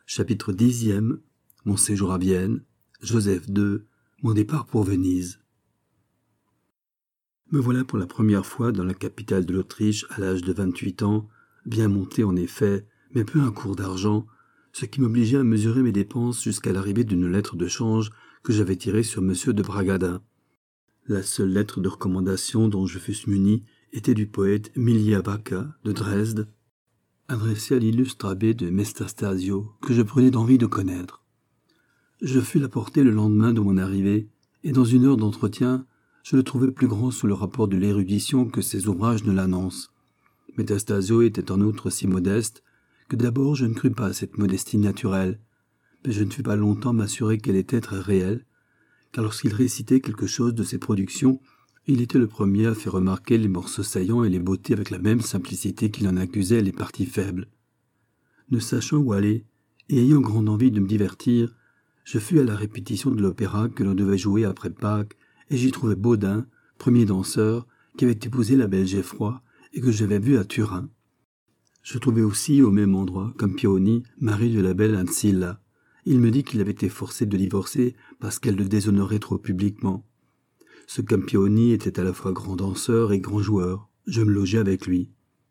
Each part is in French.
Chapitre 10e. Mon séjour à Vienne. Joseph II. Mon départ pour Venise. Me voilà pour la première fois dans la capitale de l'Autriche à l'âge de 28 ans, bien monté en effet, mais peu un cours d'argent, ce qui m'obligeait à mesurer mes dépenses jusqu'à l'arrivée d'une lettre de change que j'avais tirée sur M. de Bragadin. La seule lettre de recommandation dont je fusse muni était du poète Milia Vacca de Dresde, adressée à l'illustre abbé de Metastasio, que je prenais d'envie de connaître. Je fus l'apporter le lendemain de mon arrivée, et dans une heure d'entretien, je le trouvai plus grand sous le rapport de l'érudition que ses ouvrages ne l'annoncent. Metastasio était en outre si modeste que d'abord je ne crus pas à cette modestie naturelle, mais je ne fus pas longtemps m'assurer qu'elle était très réelle, car lorsqu'il récitait quelque chose de ses productions, il était le premier à faire remarquer les morceaux saillants et les beautés avec la même simplicité qu'il en accusait les parties faibles. Ne sachant où aller, et ayant grande envie de me divertir, je fus à la répétition de l'opéra que l'on devait jouer après Pâques, et j'y trouvai Baudin, premier danseur, qui avait épousé la belle Geffroy, et que j'avais vue à Turin. Je trouvai aussi, au même endroit, Campioni, mari de la belle Ancilla. Il me dit qu'il avait été forcé de divorcer parce qu'elle le déshonorait trop publiquement. Ce Campioni était à la fois grand danseur et grand joueur. Je me logeai avec lui.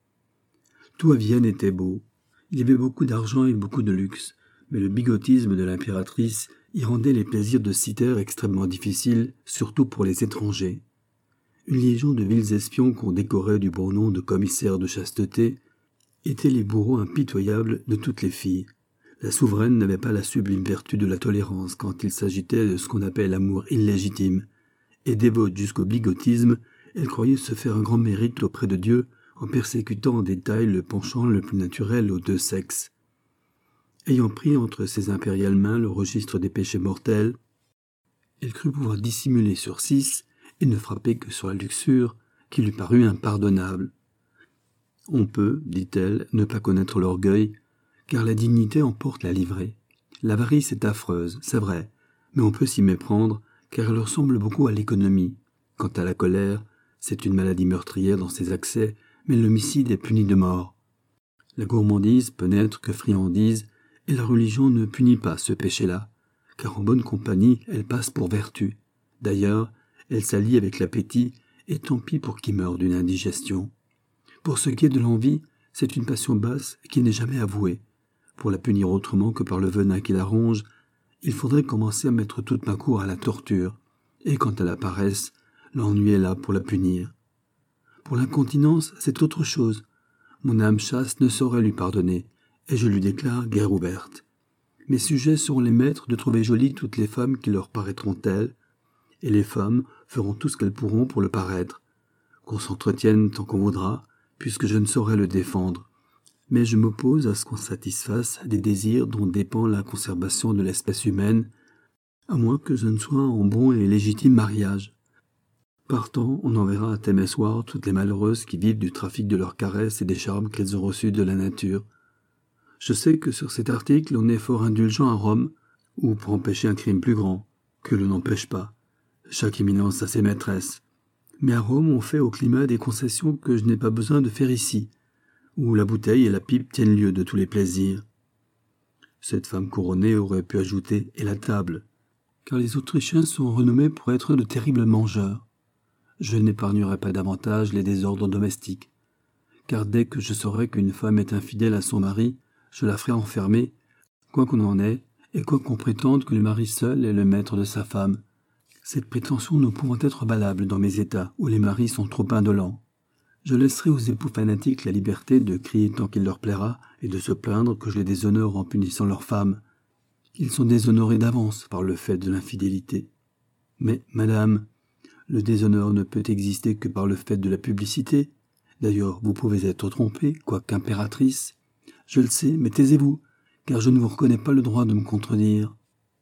Tout à Vienne était beau. Il y avait beaucoup d'argent et beaucoup de luxe, mais le bigotisme de l'impératrice y rendait les plaisirs de Cythère extrêmement difficiles, surtout pour les étrangers. Une légion de vils espions qu'on décorait du beau nom de commissaires de chasteté étaient les bourreaux impitoyables de toutes les filles. La souveraine n'avait pas la sublime vertu de la tolérance quand il s'agitait de ce qu'on appelle l'amour illégitime, et dévote jusqu'au bigotisme, elle croyait se faire un grand mérite auprès de Dieu en persécutant en détail le penchant le plus naturel aux deux sexes. Ayant pris entre ses impériales mains le registre des péchés mortels, elle crut pouvoir dissimuler sur 6 et ne frapper que sur la luxure qui lui parut impardonnable. On peut, dit-elle, ne pas connaître l'orgueil, car la dignité emporte la livrée. L'avarice est affreuse, c'est vrai, mais on peut s'y méprendre, car elle ressemble beaucoup à l'économie. Quant à la colère, c'est une maladie meurtrière dans ses accès, mais l'homicide est puni de mort. La gourmandise peut n'être que friandise, et la religion ne punit pas ce péché-là, car en bonne compagnie, elle passe pour vertu. D'ailleurs, elle s'allie avec l'appétit, et tant pis pour qui meurt d'une indigestion. Pour ce qui est de l'envie, c'est une passion basse qui n'est jamais avouée. Pour la punir autrement que par le venin qui la ronge, il faudrait commencer à mettre toute ma cour à la torture, et quant à la paresse, l'ennui est là pour la punir. Pour l'incontinence, c'est autre chose. Mon âme chaste ne saurait lui pardonner, et je lui déclare guerre ouverte. Mes sujets seront les maîtres de trouver jolies toutes les femmes qui leur paraîtront telles, et les femmes feront tout ce qu'elles pourront pour le paraître. Qu'on s'entretienne tant qu'on voudra, puisque je ne saurais le défendre. Mais je m'oppose à ce qu'on satisfasse des désirs dont dépend la conservation de l'espèce humaine, à moins que je ne sois en bon et légitime mariage. Partant, on enverra à Temeswar toutes les malheureuses qui vivent du trafic de leurs caresses et des charmes qu'elles ont reçus de la nature. Je sais que sur cet article, on est fort indulgent à Rome, ou pour empêcher un crime plus grand, que l'on n'empêche pas. Chaque éminence a ses maîtresses. Mais à Rome, on fait au climat des concessions que je n'ai pas besoin de faire ici, où la bouteille et la pipe tiennent lieu de tous les plaisirs. Cette femme couronnée aurait pu ajouter « et la table », car les Autrichiens sont renommés pour être de terribles mangeurs. Je n'épargnerai pas davantage les désordres domestiques, car dès que je saurai qu'une femme est infidèle à son mari, je la ferai enfermer, quoi qu'on en ait, et quoi qu'on prétende que le mari seul est le maître de sa femme. Cette prétention ne pouvant être valable dans mes états, où les maris sont trop indolents. Je laisserai aux époux fanatiques la liberté de crier tant qu'il leur plaira et de se plaindre que je les déshonore en punissant leurs femmes. Ils sont déshonorés d'avance par le fait de l'infidélité. Mais, madame, le déshonneur ne peut exister que par le fait de la publicité. D'ailleurs, vous pouvez être trompée, quoique impératrice. Je le sais, mais taisez-vous, car je ne vous reconnais pas le droit de me contredire.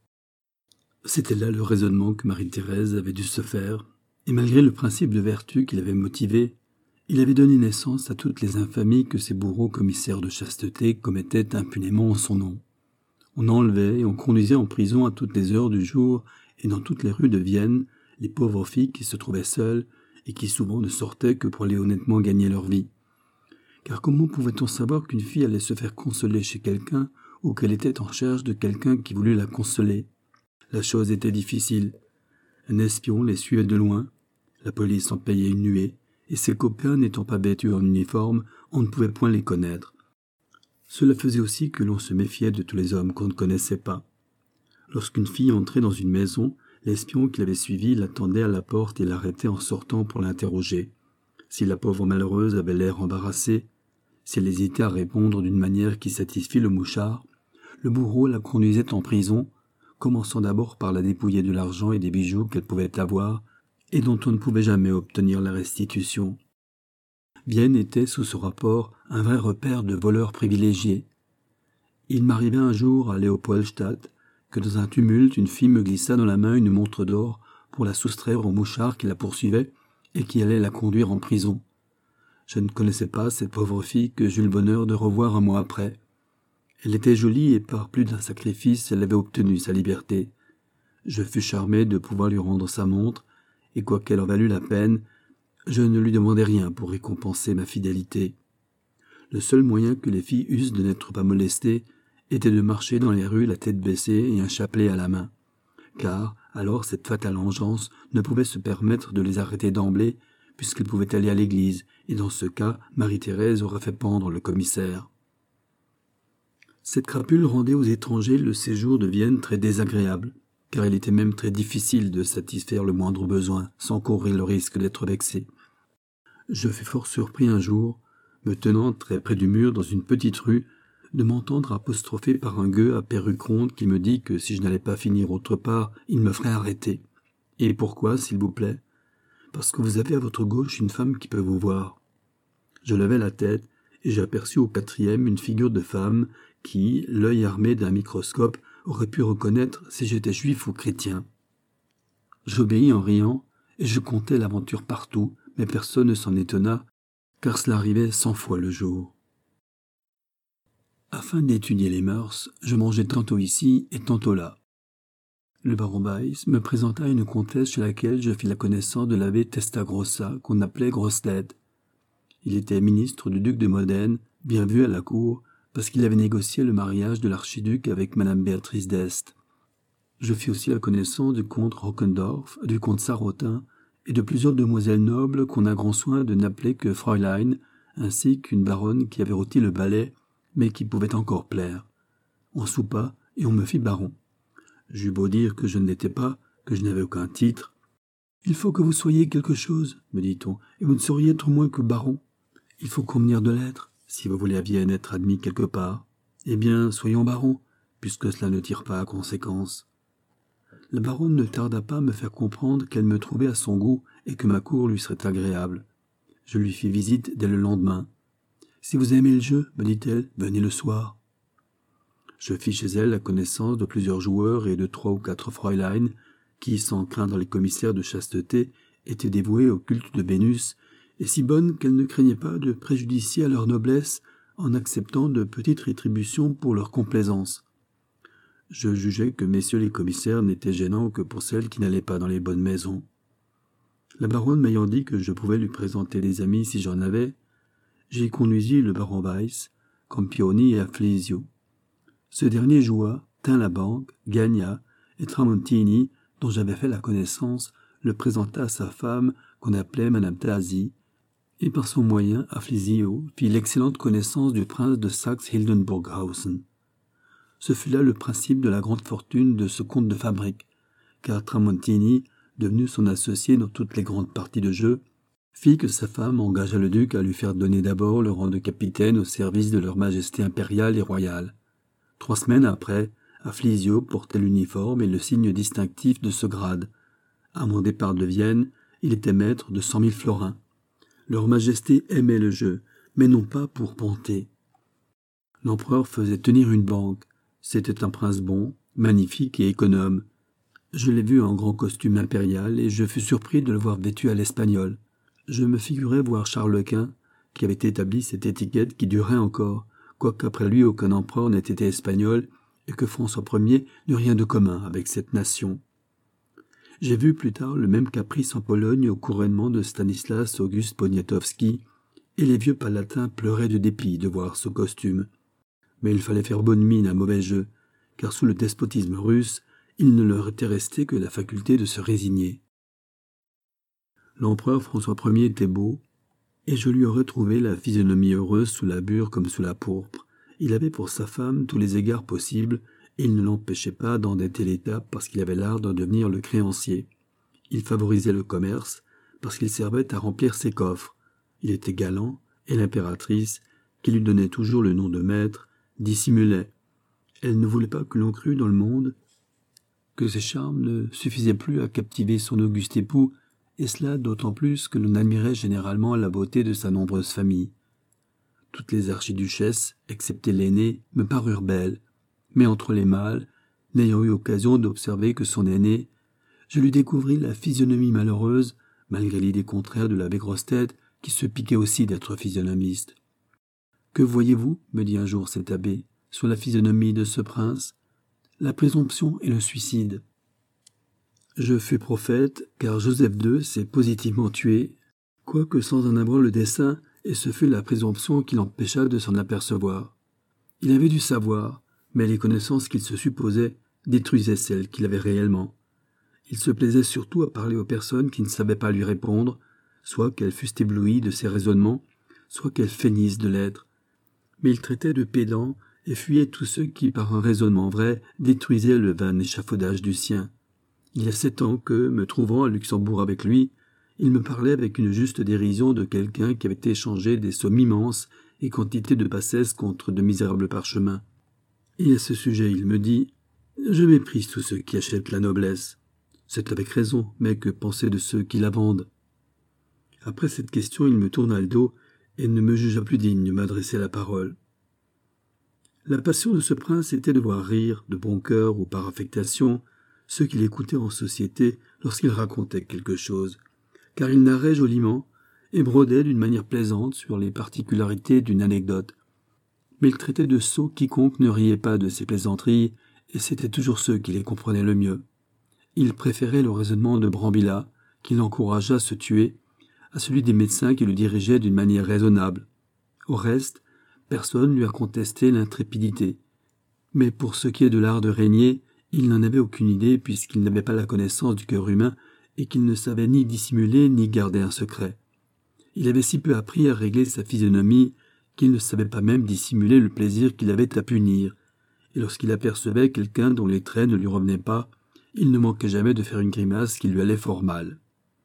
C'était là le raisonnement que Marie-Thérèse avait dû se faire, et malgré le principe de vertu qui l'avait motivé, il avait donné naissance à toutes les infamies que ces bourreaux commissaires de chasteté commettaient impunément en son nom. On enlevait et on conduisait en prison à toutes les heures du jour et dans toutes les rues de Vienne les pauvres filles qui se trouvaient seules et qui souvent ne sortaient que pour aller honnêtement gagner leur vie. Car comment pouvait-on savoir qu'une fille allait se faire consoler chez quelqu'un ou qu'elle était en recherche de quelqu'un qui voulût la consoler. La chose était difficile. Un espion les suivait de loin, la police en payait une nuée, et ses copains n'étant pas vêtus en uniforme, on ne pouvait point les connaître. Cela faisait aussi que l'on se méfiait de tous les hommes qu'on ne connaissait pas. Lorsqu'une fille entrait dans une maison, l'espion qui l'avait suivie l'attendait à la porte et l'arrêtait en sortant pour l'interroger. Si la pauvre malheureuse avait l'air embarrassée, si elle hésitait à répondre d'une manière qui satisfit le mouchard, le bourreau la conduisait en prison, commençant d'abord par la dépouiller de l'argent et des bijoux qu'elle pouvait avoir et dont on ne pouvait jamais obtenir la restitution. Vienne était, sous ce rapport, un vrai repère de voleurs privilégiés. Il m'arrivait un jour à Léopoldstadt que dans un tumulte une fille me glissa dans la main une montre d'or pour la soustraire au mouchard qui la poursuivait et qui allait la conduire en prison. Je ne connaissais pas cette pauvre fille que j'eus le bonheur de revoir un mois après. Elle était jolie et par plus d'un sacrifice elle avait obtenu sa liberté. Je fus charmé de pouvoir lui rendre sa montre, et quoiqu'elle en valût la peine, je ne lui demandai rien pour récompenser ma fidélité. Le seul moyen que les filles eussent de n'être pas molestées était de marcher dans les rues la tête baissée et un chapelet à la main, car alors cette fatale engeance ne pouvait se permettre de les arrêter d'emblée, puisqu'elles pouvaient aller à l'église, et dans ce cas, Marie-Thérèse aurait fait pendre le commissaire. Cette crapule rendait aux étrangers le séjour de Vienne très désagréable, car il était même très difficile de satisfaire le moindre besoin, sans courir le risque d'être vexé. Je fus fort surpris un jour, me tenant très près du mur dans une petite rue, de m'entendre apostropher par un gueux à perruque ronde qui me dit que si je n'allais pas finir autre part, il me ferait arrêter. Et pourquoi, s'il vous plaît ? Parce que vous avez à votre gauche une femme qui peut vous voir. Je levai la tête, et j'aperçus au 4e une figure de femme qui, l'œil armé d'un microscope, aurait pu reconnaître si j'étais juif ou chrétien. J'obéis en riant, et je contai l'aventure partout, mais personne ne s'en étonna, car cela arrivait 100 fois le jour. Afin d'étudier les mœurs, je mangeais tantôt ici et tantôt là. Le baron Weiss me présenta une comtesse chez laquelle je fis la connaissance de l'abbé Testagrossa, qu'on appelait Grosse-Tête. Il était ministre du duc de Modène, bien vu à la cour, parce qu'il avait négocié le mariage de l'archiduc avec madame Béatrice d'Este. Je fis aussi la connaissance du comte Rockendorf, du comte Sarotin, et de plusieurs demoiselles nobles qu'on a grand soin de n'appeler que Fräulein, ainsi qu'une baronne qui avait rôti le balai, mais qui pouvait encore plaire. On soupa, et on me fit baron. J'eus beau dire que je ne l'étais pas, que je n'avais aucun titre. « Il faut que vous soyez quelque chose, me dit-on, et vous ne sauriez être moins que baron. Il faut convenir de l'être, si vous voulez à Vienne être admis quelque part. Eh bien, soyons baron, puisque cela ne tire pas à conséquence. » La baronne ne tarda pas à me faire comprendre qu'elle me trouvait à son goût et que ma cour lui serait agréable. Je lui fis visite dès le lendemain. « Si vous aimez le jeu, me dit-elle, venez le soir. » Je fis chez elle la connaissance de plusieurs joueurs et de 3 ou 4 Fräulein, qui, sans craindre les commissaires de chasteté, étaient dévouées au culte de Vénus, et si bonnes qu'elles ne craignaient pas de préjudicier à leur noblesse en acceptant de petites rétributions pour leur complaisance. Je jugeais que messieurs les commissaires n'étaient gênants que pour celles qui n'allaient pas dans les bonnes maisons. La baronne m'ayant dit que je pouvais lui présenter des amis si j'en avais, j'y conduisis le baron Weiss, Campioni et Afflisio. Ce dernier joua, tint la banque, gagna, et Tramontini, dont j'avais fait la connaissance, le présenta à sa femme, qu'on appelait madame Tasi, et par son moyen, Afflisio fit l'excellente connaissance du prince de Saxe-Hildenburghausen. Ce fut là le principe de la grande fortune de ce comte de fabrique, car Tramontini, devenu son associé dans toutes les grandes parties de jeu, fit que sa femme engagea le duc à lui faire donner d'abord le rang de capitaine au service de leur majesté impériale et royale. 3 semaines après, Afflisio portait l'uniforme et le signe distinctif de ce grade. À mon départ de Vienne, il était maître de 100 000 florins. Leur majesté aimait le jeu, mais non pas pour ponter. L'empereur faisait tenir une banque. C'était un prince bon, magnifique et économe. Je l'ai vu en grand costume impérial et je fus surpris de le voir vêtu à l'espagnol. Je me figurais voir Charles Quint, qui avait établi cette étiquette qui durait encore, quoiqu'après lui aucun empereur n'ait été espagnol et que François Ier n'eut rien de commun avec cette nation. J'ai vu plus tard le même caprice en Pologne au couronnement de Stanislas Auguste Poniatowski, et les vieux palatins pleuraient de dépit de voir ce costume. Mais il fallait faire bonne mine à mauvais jeu, car sous le despotisme russe, il ne leur était resté que la faculté de se résigner. L'empereur François Ier était beau, et je lui aurais trouvé la physionomie heureuse sous la bure comme sous la pourpre. Il avait pour sa femme tous les égards possibles, et il ne l'empêchait pas d'endetter l'État parce qu'il avait l'art de devenir le créancier. Il favorisait le commerce parce qu'il servait à remplir ses coffres. Il était galant, et l'impératrice, qui lui donnait toujours le nom de maître, dissimulait. Elle ne voulait pas que l'on crût dans le monde que ses charmes ne suffisaient plus à captiver son auguste époux, et cela d'autant plus que l'on admirait généralement la beauté de sa nombreuse famille. Toutes les archiduchesses, excepté l'aînée, me parurent belles, mais entre les mâles, n'ayant eu occasion d'observer que son aînée, je lui découvris la physionomie malheureuse, malgré l'idée contraire de l'abbé Grosse-Tête, qui se piquait aussi d'être physionomiste. « Que voyez-vous, me dit un jour cet abbé, sur la physionomie de ce prince ? La présomption et le suicide. » Je fus prophète, car Joseph II s'est positivement tué, quoique sans en avoir le dessein, et ce fut la présomption qui l'empêcha de s'en apercevoir. Il avait du savoir, mais les connaissances qu'il se supposait détruisaient celles qu'il avait réellement. Il se plaisait surtout à parler aux personnes qui ne savaient pas lui répondre, soit qu'elles fussent éblouies de ses raisonnements, soit qu'elles feignissent de l'être. Mais il traitait de pédants et fuyait tous ceux qui, par un raisonnement vrai, détruisaient le vain échafaudage du sien. Il y a 7 ans que, me trouvant à Luxembourg avec lui, il me parlait avec une juste dérision de quelqu'un qui avait échangé des sommes immenses et quantité de bassesses contre de misérables parchemins. Et à ce sujet, il me dit « Je méprise tous ceux qui achètent la noblesse. C'est avec raison, mais que penser de ceux qui la vendent ?» Après cette question, il me tourna le dos et ne me jugea plus digne de m'adresser la parole. La passion de ce prince était de voir rire, de bon cœur ou par affectation, ceux qui l'écoutaient en société lorsqu'il racontait quelque chose, car il narrait joliment et brodait d'une manière plaisante sur les particularités d'une anecdote. Mais il traitait de sots quiconque ne riait pas de ses plaisanteries, et c'étaient toujours ceux qui les comprenaient le mieux. Il préférait le raisonnement de Brambilla, qui l'encouragea à se tuer, à celui des médecins qui le dirigeaient d'une manière raisonnable. Au reste, personne lui a contesté l'intrépidité. Mais pour ce qui est de l'art de régner, il n'en avait aucune idée puisqu'il n'avait pas la connaissance du cœur humain et qu'il ne savait ni dissimuler ni garder un secret. Il avait si peu appris à régler sa physionomie qu'il ne savait pas même dissimuler le plaisir qu'il avait à punir, et lorsqu'il apercevait quelqu'un dont les traits ne lui revenaient pas, il ne manquait jamais de faire une grimace qui lui allait fort mal.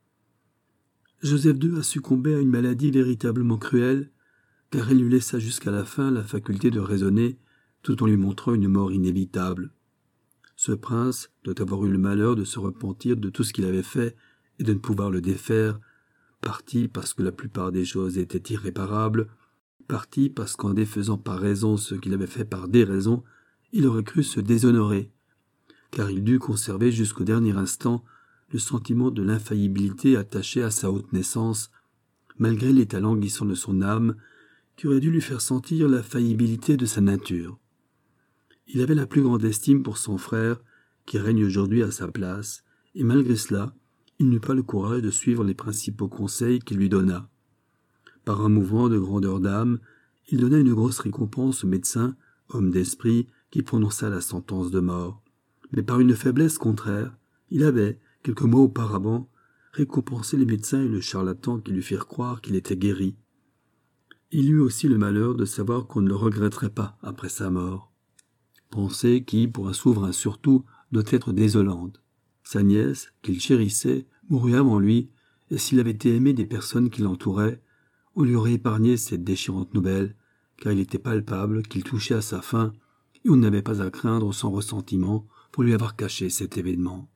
Joseph II a succombé à une maladie véritablement cruelle, car elle lui laissa jusqu'à la fin la faculté de raisonner, tout en lui montrant une mort inévitable. Ce prince doit avoir eu le malheur de se repentir de tout ce qu'il avait fait et de ne pouvoir le défaire, partie parce que la plupart des choses étaient irréparables, partie parce qu'en défaisant par raison ce qu'il avait fait par déraison, il aurait cru se déshonorer, car il dut conserver jusqu'au dernier instant le sentiment de l'infaillibilité attaché à sa haute naissance, malgré l'état languissant de son âme, qui aurait dû lui faire sentir la faillibilité de sa nature. Il avait la plus grande estime pour son frère, qui règne aujourd'hui à sa place, et malgré cela, il n'eut pas le courage de suivre les principaux conseils qu'il lui donna. Par un mouvement de grandeur d'âme, il donna une grosse récompense au médecin, homme d'esprit, qui prononça la sentence de mort. Mais par une faiblesse contraire, il avait, quelques mois auparavant, récompensé les médecins et le charlatan qui lui firent croire qu'il était guéri. Il eut aussi le malheur de savoir qu'on ne le regretterait pas après sa mort. Pensée qui, pour un souverain surtout, doit être désolante. Sa nièce, qu'il chérissait, mourut avant lui, et s'il avait été aimé des personnes qui l'entouraient, on lui aurait épargné cette déchirante nouvelle, car il était palpable qu'il touchait à sa fin, et on n'avait pas à craindre son ressentiment pour lui avoir caché cet événement.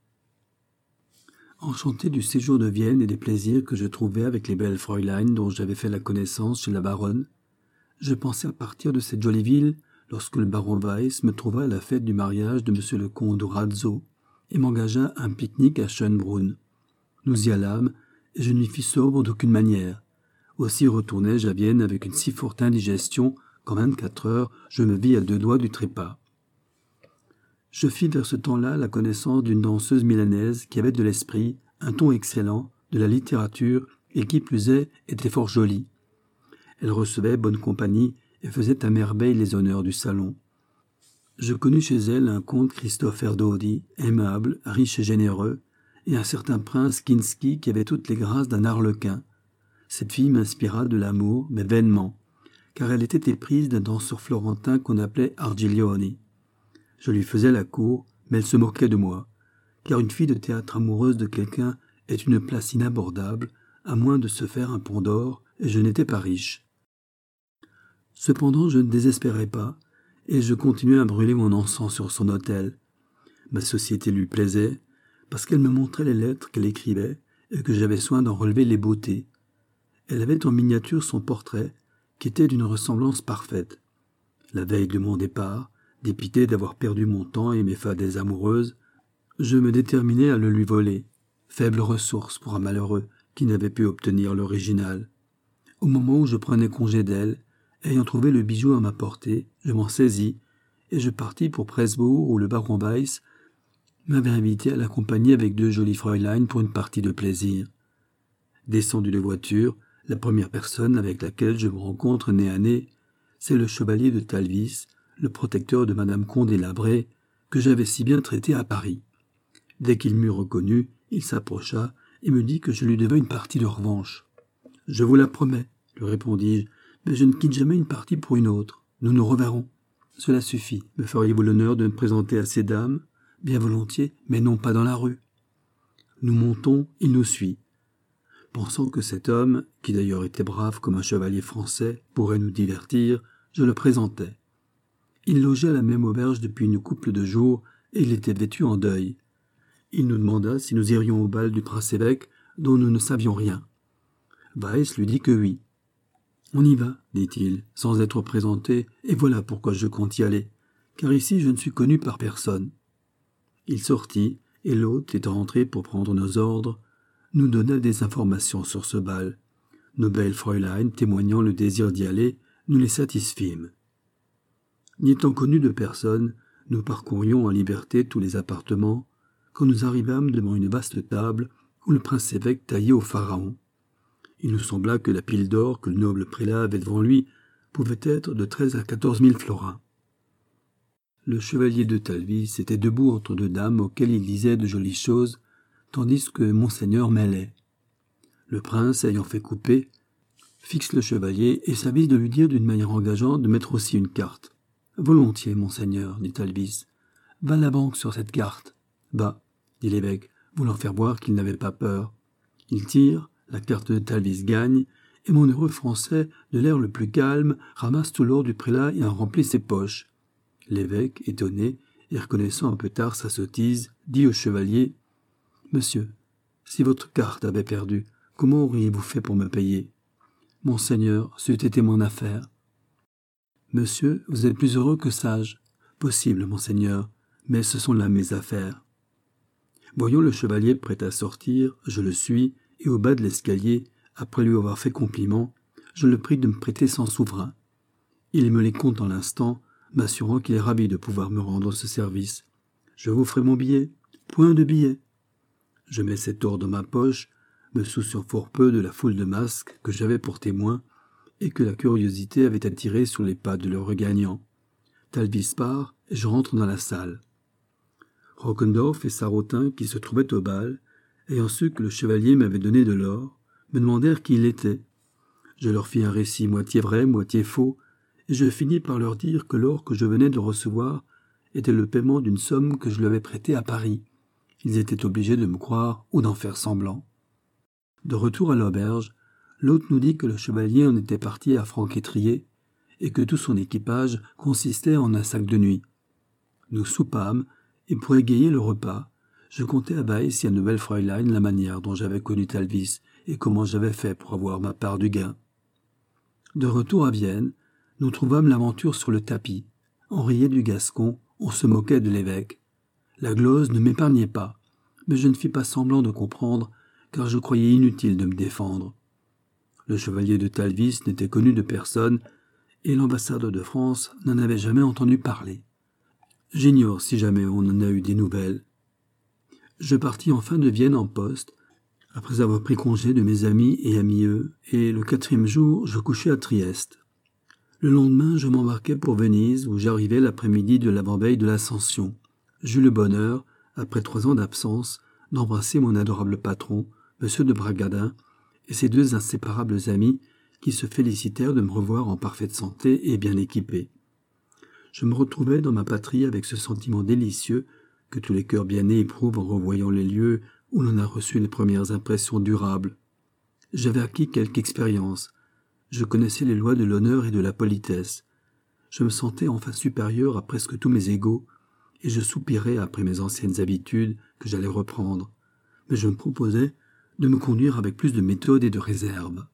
Enchanté du séjour de Vienne et des plaisirs que je trouvais avec les belles Fräulein dont j'avais fait la connaissance chez la baronne, je pensais à partir de cette jolie ville lorsque le baron Weiss me trouva à la fête du mariage de monsieur le comte Durazzo et m'engagea à un pique-nique à Schönbrunn. Nous y allâmes, et je ne m'y fis sobre d'aucune manière. Aussi retournai-je à Vienne avec une si forte indigestion qu'en 24 heures, je me vis à 2 doigts du trépas. Je fis vers ce temps-là la connaissance d'une danseuse milanaise qui avait de l'esprit, un ton excellent, de la littérature et qui plus est, était fort jolie. Elle recevait bonne compagnie et faisait à merveille les honneurs du salon. Je connus chez elle un comte Christophe Erdodi, aimable, riche et généreux, et un certain prince Kinski qui avait toutes les grâces d'un arlequin. Cette fille m'inspira de l'amour, mais vainement, car elle était éprise d'un danseur florentin qu'on appelait Argiglioni. Je lui faisais la cour, mais elle se moquait de moi, car une fille de théâtre amoureuse de quelqu'un est une place inabordable, à moins de se faire un pont d'or, et je n'étais pas riche. Cependant, je ne désespérais pas, et je continuais à brûler mon encens sur son autel. Ma société lui plaisait, parce qu'elle me montrait les lettres qu'elle écrivait, et que j'avais soin d'en relever les beautés. Elle avait en miniature son portrait, qui était d'une ressemblance parfaite. La veille de mon départ, dépité d'avoir perdu mon temps et mes fadaises amoureuses, je me déterminai à le lui voler, faible ressource pour un malheureux qui n'avait pu obtenir l'original. Au moment où je prenais congé d'elle, ayant trouvé le bijou à ma portée, je m'en saisis, et je partis pour Presbourg où le baron Weiss m'avait invité à l'accompagner avec 2 jolies Fräulein pour une partie de plaisir. Descendu de voiture, la première personne avec laquelle je me rencontre nez à nez, c'est le chevalier de Talvis, le protecteur de madame Condé-Labré, que j'avais si bien traité à Paris. Dès qu'il m'eut reconnu, il s'approcha et me dit que je lui devais une partie de revanche. « Je vous la promets, » lui répondis-je, « mais je ne quitte jamais une partie pour une autre. Nous nous reverrons. »« Cela suffit. Me feriez-vous l'honneur de me présenter à ces dames ? » ?»« Bien volontiers, mais non pas dans la rue. » Nous montons, il nous suit. Pensant que cet homme, qui d'ailleurs était brave comme un chevalier français, pourrait nous divertir, je le présentai. Il logeait à la même auberge depuis une couple de jours, et il était vêtu en deuil. Il nous demanda si nous irions au bal du prince-évêque, dont nous ne savions rien. Weiss lui dit que oui. « On y va, dit-il, sans être présenté, et voilà pourquoi je compte y aller, car ici je ne suis connu par personne. » Il sortit, et l'hôte, étant rentré pour prendre nos ordres, nous donna des informations sur ce bal. Nos belles Fräulein, témoignant le désir d'y aller, nous les satisfîmes. N'y étant connus de personne, nous parcourions en liberté tous les appartements, quand nous arrivâmes devant une vaste table où le prince-évêque taillait au pharaon. Il nous sembla que la pile d'or que le noble prélat avait devant lui pouvait être de 13 à 14 000 florins. Le chevalier de Talvis était debout entre 2 dames auxquelles il disait de jolies choses, tandis que monseigneur mêlait. Le prince, ayant fait couper, fixe le chevalier et s'avise de lui dire d'une manière engageante de mettre aussi une carte. « Volontiers, monseigneur, dit Talvis. Va à la banque sur cette carte. »« Bah, dit l'évêque, voulant faire voir qu'il n'avait pas peur. Il tire, la carte de Talvis gagne, et mon heureux français, de l'air le plus calme, ramasse tout l'or du prélat et en remplit ses poches. L'évêque, étonné, et reconnaissant un peu tard sa sottise, dit au chevalier « Monsieur, si votre carte avait perdu, comment auriez-vous fait pour me payer ? Monseigneur, c'eût été mon affaire. »« Monsieur, vous êtes plus heureux que sage. Possible, monseigneur, mais ce sont là mes affaires. » Voyant le chevalier prêt à sortir, je le suis, et au bas de l'escalier, après lui avoir fait compliment, je le prie de me prêter 100 souverains. Il me les compte en l'instant, m'assurant qu'il est ravi de pouvoir me rendre ce service. « Je vous ferai mon billet. »« Point de billet. » Je mets cet or dans ma poche, me souciant fort peu de la foule de masques que j'avais pour témoins et que la curiosité avait attiré sur les pas de leurs regagnants. Talvis part et je rentre dans la salle. Rockendorf et Sarotin, qui se trouvaient au bal, ayant su que le chevalier m'avait donné de l'or, me demandèrent qui il était. Je leur fis un récit moitié vrai, moitié faux, et je finis par leur dire que l'or que je venais de recevoir était le paiement d'une somme que je lui avais prêtée à Paris. Ils étaient obligés de me croire ou d'en faire semblant. De retour à l'auberge, l'hôte nous dit que le chevalier en était parti à Franc-Étrier et que tout son équipage consistait en un sac de nuit. Nous soupâmes, et pour égayer le repas, je contai à Weiss et à Nouvelle Fräulein la manière dont j'avais connu Talvis et comment j'avais fait pour avoir ma part du gain. De retour à Vienne, nous trouvâmes l'aventure sur le tapis. On riait du Gascon, on se moquait de l'évêque. La glose ne m'épargnait pas, mais je ne fis pas semblant de comprendre, car je croyais inutile de me défendre. Le chevalier de Talvis n'était connu de personne, et l'ambassadeur de France n'en avait jamais entendu parler. J'ignore si jamais on en a eu des nouvelles. Je partis enfin de Vienne en poste, après avoir pris congé de mes amis et amis, et le 4e jour, je couchai à Trieste. Le lendemain, je m'embarquai pour Venise, où j'arrivai l'après-midi de l'avant-veille de l'Ascension. J'eus le bonheur, après 3 ans d'absence, d'embrasser mon adorable patron, M. de Bragadin, et ses 2 inséparables amis, qui se félicitèrent de me revoir en parfaite santé et bien équipé. Je me retrouvai dans ma patrie avec ce sentiment délicieux que tous les cœurs bien nés éprouvent en revoyant les lieux où l'on a reçu les premières impressions durables. J'avais acquis quelque expérience. Je connaissais les lois de l'honneur et de la politesse. Je me sentais enfin supérieur à presque tous mes égaux, et je soupirais après mes anciennes habitudes que j'allais reprendre. Mais je me proposais de me conduire avec plus de méthode et de réserve.